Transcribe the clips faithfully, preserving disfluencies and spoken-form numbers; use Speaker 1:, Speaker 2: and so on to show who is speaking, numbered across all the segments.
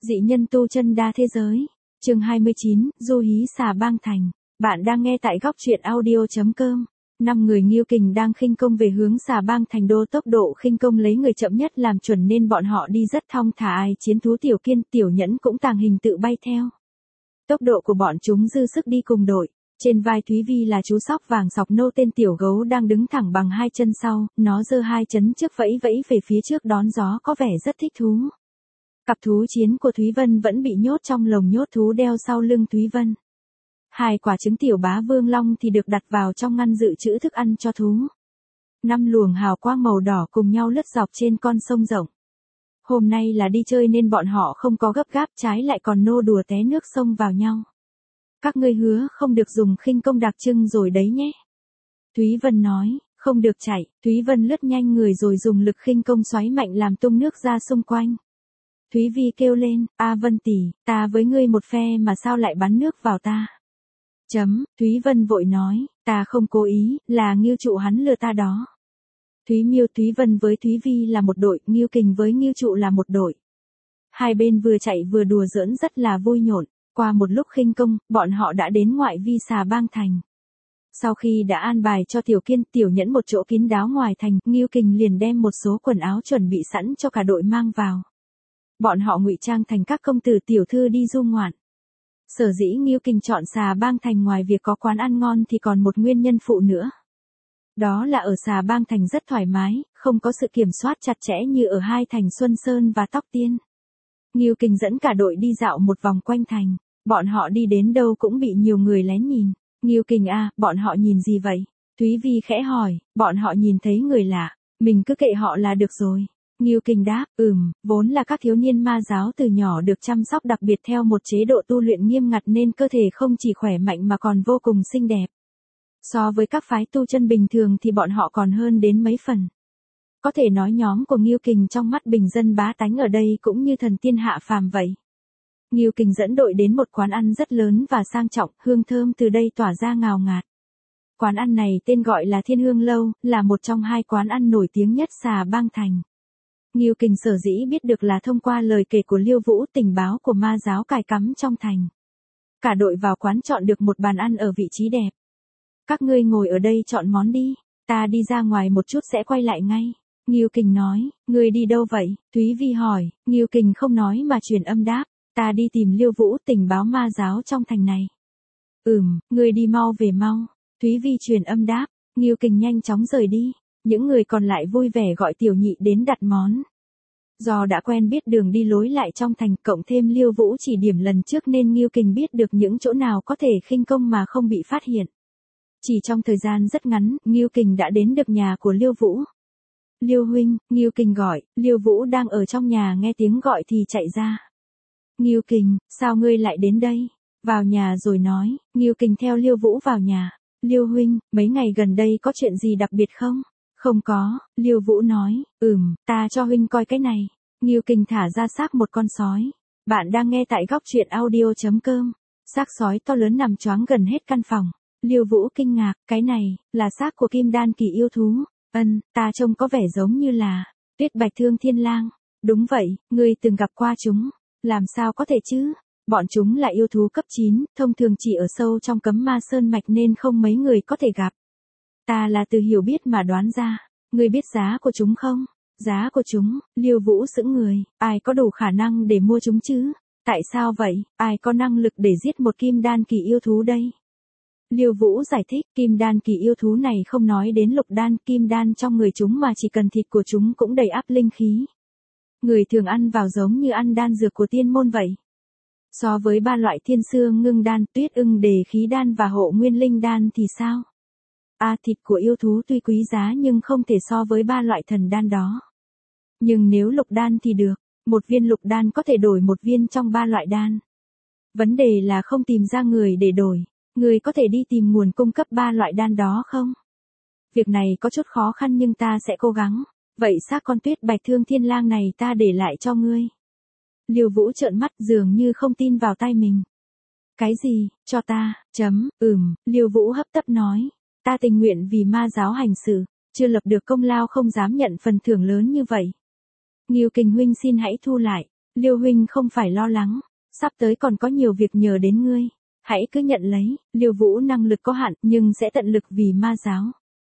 Speaker 1: Dị nhân tu chân đa thế giới. Chương hai mươi chín, Du hí xà bang thành. Bạn đang nghe tại góc truyện audio chấm com. Năm người Ngưu Kình đang khinh công về hướng xà bang thành đô, tốc độ khinh công lấy người chậm nhất làm chuẩn nên bọn họ đi rất thong thả. Ai chiến thú Tiểu Kiên, Tiểu Nhẫn cũng tàng hình tự bay theo. Tốc độ của bọn chúng dư sức đi cùng đội. Trên vai Thúy Vi là chú sóc vàng sọc nâu tên Tiểu Gấu đang đứng thẳng bằng hai chân sau, nó giơ hai chân trước vẫy vẫy về phía trước đón gió, có vẻ rất thích thú. Cặp thú chiến của Thúy Vân vẫn bị nhốt trong lồng nhốt thú đeo sau lưng Thúy Vân. Hai quả trứng Tiểu Bá Vương Long thì được đặt vào trong ngăn dự trữ thức ăn cho thú. Năm luồng hào quang màu đỏ cùng nhau lướt dọc trên con sông rộng. Hôm nay là đi chơi nên bọn họ không có gấp gáp, trái lại còn nô đùa té nước sông vào nhau. Các ngươi hứa không được dùng khinh công đặc trưng rồi đấy nhé. Thúy Vân nói, không được chạy. Thúy Vân lướt nhanh người rồi dùng lực khinh công xoáy mạnh làm tung nước ra xung quanh. Thúy Vi kêu lên, A Vân tỷ, ta với ngươi một phe mà sao lại bắn nước vào ta? Chấm, Thúy Vân vội nói, ta không cố ý, là Ngưu Trụ hắn lừa ta đó. Thúy Miêu Thúy Vân với Thúy Vi là một đội, Ngưu Kình với Ngưu Trụ là một đội. Hai bên vừa chạy vừa đùa giỡn rất là vui nhộn. Qua một lúc khinh công, bọn họ đã đến ngoại vi xà bang thành. Sau khi đã an bài cho Tiểu Kiên, Tiểu Nhẫn một chỗ kín đáo ngoài thành, Ngưu Kình liền đem một số quần áo chuẩn bị sẵn cho cả đội mang vào. Bọn họ ngụy trang thành các công tử tiểu thư đi du ngoạn. Sở dĩ Ngưu Kình chọn xà bang thành ngoài việc có quán ăn ngon thì còn một nguyên nhân phụ nữa. Đó là ở xà bang thành rất thoải mái, không có sự kiểm soát chặt chẽ như ở hai thành Xuân Sơn và Tóc Tiên. Ngưu Kình dẫn cả đội đi dạo một vòng quanh thành. Bọn họ đi đến đâu cũng bị nhiều người lén nhìn. Ngưu Kình à, bọn họ nhìn gì vậy? Thúy Vi khẽ hỏi, bọn họ nhìn thấy người lạ, mình cứ kệ họ là được rồi. Ngưu Kình đáp, ừm, vốn là các thiếu niên ma giáo từ nhỏ được chăm sóc đặc biệt theo một chế độ tu luyện nghiêm ngặt nên cơ thể không chỉ khỏe mạnh mà còn vô cùng xinh đẹp. So với các phái tu chân bình thường thì bọn họ còn hơn đến mấy phần. Có thể nói nhóm của Ngưu Kình trong mắt bình dân bá tánh ở đây cũng như thần tiên hạ phàm vậy. Ngưu Kình dẫn đội đến một quán ăn rất lớn và sang trọng, hương thơm từ đây tỏa ra ngào ngạt. Quán ăn này tên gọi là Thiên Hương Lâu, là một trong hai quán ăn nổi tiếng nhất xà bang thành. Ngưu Kình sở dĩ biết được là thông qua lời kể của Liêu Vũ, tình báo của ma giáo cài cắm trong thành. Cả đội vào quán chọn được một bàn ăn ở vị trí đẹp. Các ngươi ngồi ở đây chọn món đi, ta đi ra ngoài một chút sẽ quay lại ngay. Ngưu Kình nói, ngươi đi đâu vậy? Thúy Vi hỏi. Ngưu Kình không nói mà truyền âm đáp, ta đi tìm Liêu Vũ, tình báo ma giáo trong thành này. Ừm, ngươi đi mau về mau. Thúy Vi truyền âm đáp. Ngưu Kình nhanh chóng rời đi. Những người còn lại vui vẻ gọi Tiểu Nhị đến đặt món. Do đã quen biết đường đi lối lại trong thành, cộng thêm Liêu Vũ chỉ điểm lần trước nên Ngưu Kình biết được những chỗ nào có thể khinh công mà không bị phát hiện. Chỉ trong thời gian rất ngắn, Ngưu Kình đã đến được nhà của Liêu Vũ. Liêu huynh, Ngưu Kình gọi. Liêu Vũ đang ở trong nhà nghe tiếng gọi thì chạy ra. Ngưu Kình, sao ngươi lại đến đây? Vào nhà rồi nói. Ngưu Kình theo Liêu Vũ vào nhà. Liêu huynh, mấy ngày gần đây có chuyện gì đặc biệt không? Không có, Liêu Vũ nói. Ừm, ta cho huynh coi cái này. Ngưu Kình thả ra xác một con sói. Bạn đang nghe tại góc truyện audio chấm com. Xác sói to lớn nằm choáng gần hết căn phòng. Liêu Vũ kinh ngạc, cái này là xác của Kim Đan kỳ yêu thú. Ân, ta trông có vẻ giống như là Tuyết Bạch Thương Thiên Lang. Đúng vậy, ngươi từng gặp qua chúng. Làm sao có thể chứ? Bọn chúng là yêu thú cấp chín, thông thường chỉ ở sâu trong cấm ma sơn mạch nên không mấy người có thể gặp. Ta là từ hiểu biết mà đoán ra. Ngươi biết giá của chúng không? Giá của chúng? Liêu Vũ sững người. Ai có đủ khả năng để mua chúng chứ? Tại sao vậy? Ai có năng lực để giết một kim đan kỳ yêu thú đây? Liêu Vũ giải thích, kim đan kỳ yêu thú này không nói đến lục đan, kim đan trong người chúng mà chỉ cần thịt của chúng cũng đầy ắp linh khí. Người thường ăn vào giống như ăn đan dược của tiên môn vậy. So với ba loại thiên xương ngưng đan, tuyết ưng đề khí đan và hộ nguyên linh đan thì sao? À, thịt của yêu thú tuy quý giá nhưng không thể so với ba loại thần đan đó. Nhưng nếu lục đan thì được, một viên lục đan có thể đổi một viên trong ba loại đan. Vấn đề là không tìm ra người để đổi. Người có thể đi tìm nguồn cung cấp ba loại đan đó không? Việc này có chút khó khăn nhưng ta sẽ cố gắng. Vậy xác con Tuyết Bạch Thương Thiên Lang này ta để lại cho ngươi. Liêu Vũ trợn mắt dường như không tin vào tai mình. Cái gì, cho ta, chấm, ừm, Liêu Vũ hấp tấp nói. Ta tình nguyện vì ma giáo hành sự, chưa lập được công lao không dám nhận phần thưởng lớn như vậy. Ngưu Kình huynh xin hãy thu lại. Liêu huynh không phải lo lắng, sắp tới còn có nhiều việc nhờ đến ngươi. Hãy cứ nhận lấy, Liêu Vũ năng lực có hạn nhưng sẽ tận lực vì ma giáo.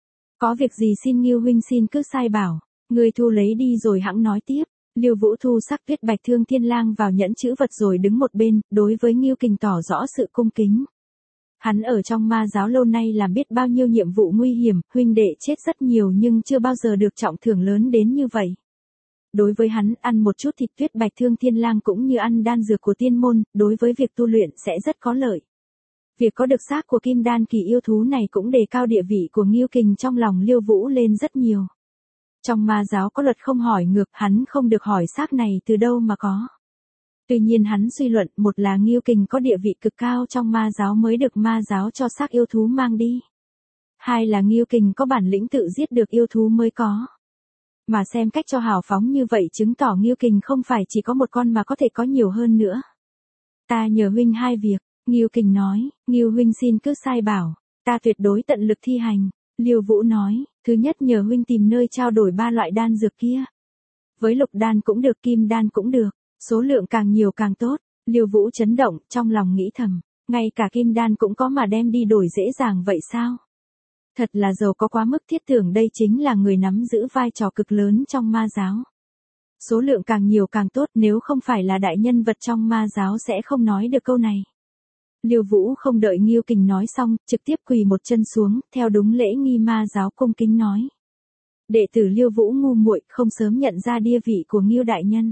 Speaker 1: Có việc gì xin Nghiêu huynh xin cứ sai bảo, ngươi thu lấy đi rồi hẵng nói tiếp. Liêu Vũ thu sắc tuyết bạch thương thiên lang vào nhẫn chữ vật rồi đứng một bên, đối với Nghiêu Kình tỏ rõ sự cung kính. Hắn ở trong ma giáo lâu nay làm biết bao nhiêu nhiệm vụ nguy hiểm, huynh đệ chết rất nhiều nhưng chưa bao giờ được trọng thưởng lớn đến như vậy. Đối với hắn, ăn một chút thịt tuyết bạch thương thiên lang cũng như ăn đan dược của tiên môn, đối với việc tu luyện sẽ rất có lợi. Việc có được xác của kim đan kỳ yêu thú này cũng đề cao địa vị của Nghiêu Kình trong lòng Liêu Vũ lên rất nhiều. Trong ma giáo có luật không hỏi ngược, hắn không được hỏi xác này từ đâu mà có. Tuy nhiên hắn suy luận, một là Nghiêu Kình có địa vị cực cao trong ma giáo mới được ma giáo cho xác yêu thú mang đi. Hai là Nghiêu Kình có bản lĩnh tự giết được yêu thú mới có. Mà xem cách cho hào phóng như vậy chứng tỏ Nghiêu Kình không phải chỉ có một con mà có thể có nhiều hơn nữa. Ta nhờ huynh hai việc, Nghiêu Kình nói, Nghiêu huynh xin cứ sai bảo, ta tuyệt đối tận lực thi hành. Liêu Vũ nói, thứ nhất nhờ huynh tìm nơi trao đổi ba loại đan dược kia. Với lục đan cũng được, kim đan cũng được, số lượng càng nhiều càng tốt. Liêu Vũ chấn động, trong lòng nghĩ thầm, ngay cả kim đan cũng có mà đem đi đổi dễ dàng vậy sao? Thật là giàu có quá mức, thiết tưởng đây chính là người nắm giữ vai trò cực lớn trong ma giáo. Số lượng càng nhiều càng tốt, nếu không phải là đại nhân vật trong ma giáo sẽ không nói được câu này. Liêu Vũ không đợi Nghiêu Kình nói xong, trực tiếp quỳ một chân xuống, theo đúng lễ nghi ma giáo cung kính nói. Đệ tử Liêu Vũ ngu muội, không sớm nhận ra địa vị của Nghiêu đại nhân.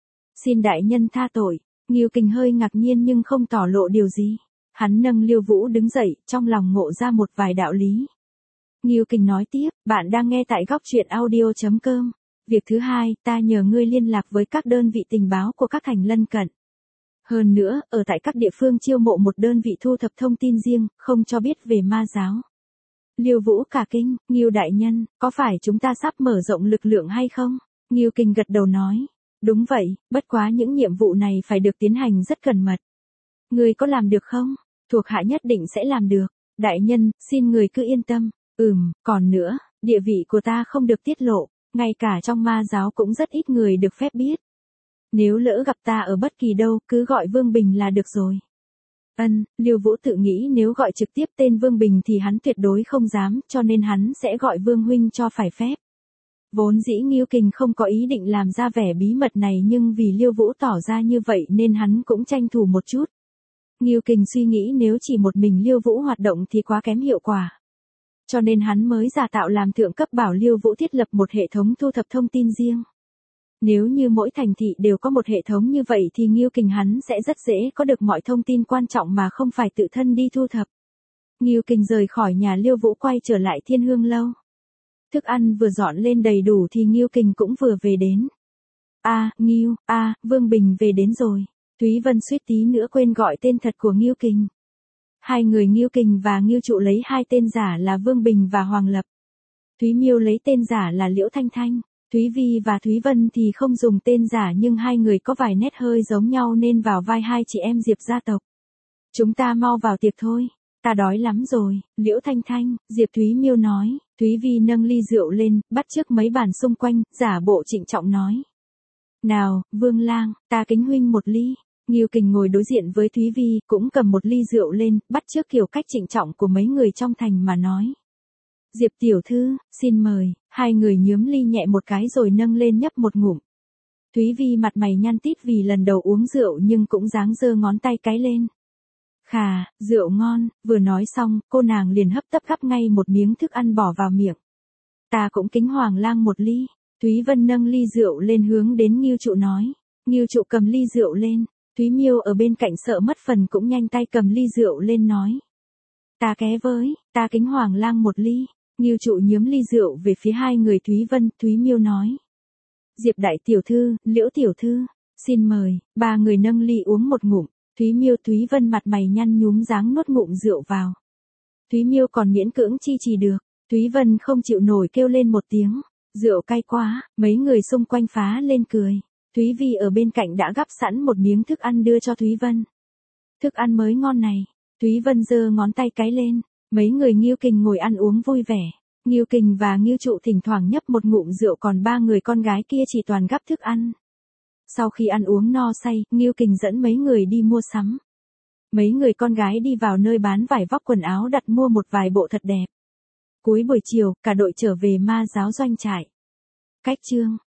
Speaker 1: Xin đại nhân tha tội. Nghiêu Kình hơi ngạc nhiên nhưng không tỏ lộ điều gì. Hắn nâng Liêu Vũ đứng dậy, trong lòng ngộ ra một vài đạo lý. Nghiêu Kình nói tiếp, bạn đang nghe tại góc truyện audio chấm com. Việc thứ hai, ta nhờ ngươi liên lạc với các đơn vị tình báo của các thành lân cận. Hơn nữa, ở tại các địa phương chiêu mộ một đơn vị thu thập thông tin riêng, không cho biết về ma giáo. Liêu Vũ cả kinh, Nghiêu đại nhân, có phải chúng ta sắp mở rộng lực lượng hay không? Nghiêu Kình gật đầu nói, đúng vậy, bất quá những nhiệm vụ này phải được tiến hành rất cẩn mật. Ngươi có làm được không? Thuộc hạ nhất định sẽ làm được. Đại nhân, xin người cứ yên tâm. Ừm, còn nữa, địa vị của ta không được tiết lộ, ngay cả trong ma giáo cũng rất ít người được phép biết. Nếu lỡ gặp ta ở bất kỳ đâu, cứ gọi Vương Bình là được rồi. Ân, Liêu Vũ tự nghĩ nếu gọi trực tiếp tên Vương Bình thì hắn tuyệt đối không dám, cho nên hắn sẽ gọi Vương huynh cho phải phép. Vốn dĩ Nghiêu Kình không có ý định làm ra vẻ bí mật này nhưng vì Liêu Vũ tỏ ra như vậy nên hắn cũng tranh thủ một chút. Nghiêu Kình suy nghĩ nếu chỉ một mình Liêu Vũ hoạt động thì quá kém hiệu quả. Cho nên hắn mới giả tạo làm thượng cấp bảo Liêu Vũ thiết lập một hệ thống thu thập thông tin riêng. Nếu như mỗi thành thị đều có một hệ thống như vậy thì Nghiêu Kình hắn sẽ rất dễ có được mọi thông tin quan trọng mà không phải tự thân đi thu thập. Nghiêu Kình rời khỏi nhà Liêu Vũ quay trở lại Thiên Hương lâu. Thức ăn vừa dọn lên đầy đủ thì Nghiêu Kình cũng vừa về đến. A, à, Nghiêu, a, à, Vương Bình về đến rồi. Thúy Vân suýt tí nữa quên gọi tên thật của Nghiêu Kình. Hai người Nghiêu Kình và Nghiêu Trụ lấy hai tên giả là Vương Bình và Hoàng Lập. Thúy Miêu lấy tên giả là Liễu Thanh Thanh. Thúy Vi và Thúy Vân thì không dùng tên giả nhưng hai người có vài nét hơi giống nhau nên vào vai hai chị em Diệp gia tộc. Chúng ta mau vào tiệc thôi, ta đói lắm rồi, Liễu Thanh Thanh, Diệp Thúy Miêu nói. Thúy Vi nâng ly rượu lên, bắt chước mấy bàn xung quanh, giả bộ trịnh trọng nói. Nào, Vương Lang, ta kính huynh một ly. Nghiêu Kình ngồi đối diện với Thúy Vi, cũng cầm một ly rượu lên, bắt chước kiểu cách trịnh trọng của mấy người trong thành mà nói. Diệp tiểu thư, xin mời, hai người nhớm ly nhẹ một cái rồi nâng lên nhấp một ngụm. Thúy Vi mặt mày nhăn tít vì lần đầu uống rượu nhưng cũng dáng giơ ngón tay cái lên. Khà, rượu ngon, vừa nói xong, cô nàng liền hấp tấp gắp ngay một miếng thức ăn bỏ vào miệng. Ta cũng kính Hoàng Lang một ly. Thúy Vân nâng ly rượu lên hướng đến Nghiêu Trụ nói. Nghiêu Trụ cầm ly rượu lên. Thúy Miêu ở bên cạnh sợ mất phần cũng nhanh tay cầm ly rượu lên nói. Ta ké với, ta kính Hoàng Lang một ly. Nghiêu Trụ nhớm ly rượu về phía hai người Thúy Vân, Thúy Miêu nói. Diệp đại tiểu thư, Liễu tiểu thư, xin mời, ba người nâng ly uống một ngụm. Thúy Miêu Thúy Vân mặt mày nhăn nhúm dáng nuốt ngụm rượu vào. Thúy Miêu còn miễn cưỡng chi trì được, Thúy Vân không chịu nổi kêu lên một tiếng, rượu cay quá, mấy người xung quanh phá lên cười. Thúy Vi ở bên cạnh đã gắp sẵn một miếng thức ăn đưa cho Thúy Vân. Thức ăn mới ngon này, Thúy Vân giơ ngón tay cái lên, mấy người Nghiêu Kình ngồi ăn uống vui vẻ. Nghiêu Kình và Nghiêu Trụ thỉnh thoảng nhấp một ngụm rượu còn ba người con gái kia chỉ toàn gắp thức ăn. Sau khi ăn uống no say, Ngưu Kình dẫn mấy người đi mua sắm. Mấy người con gái đi vào nơi bán vải vóc quần áo đặt mua một vài bộ thật đẹp. Cuối buổi chiều, cả đội trở về Ma Giáo doanh trại. Cách chương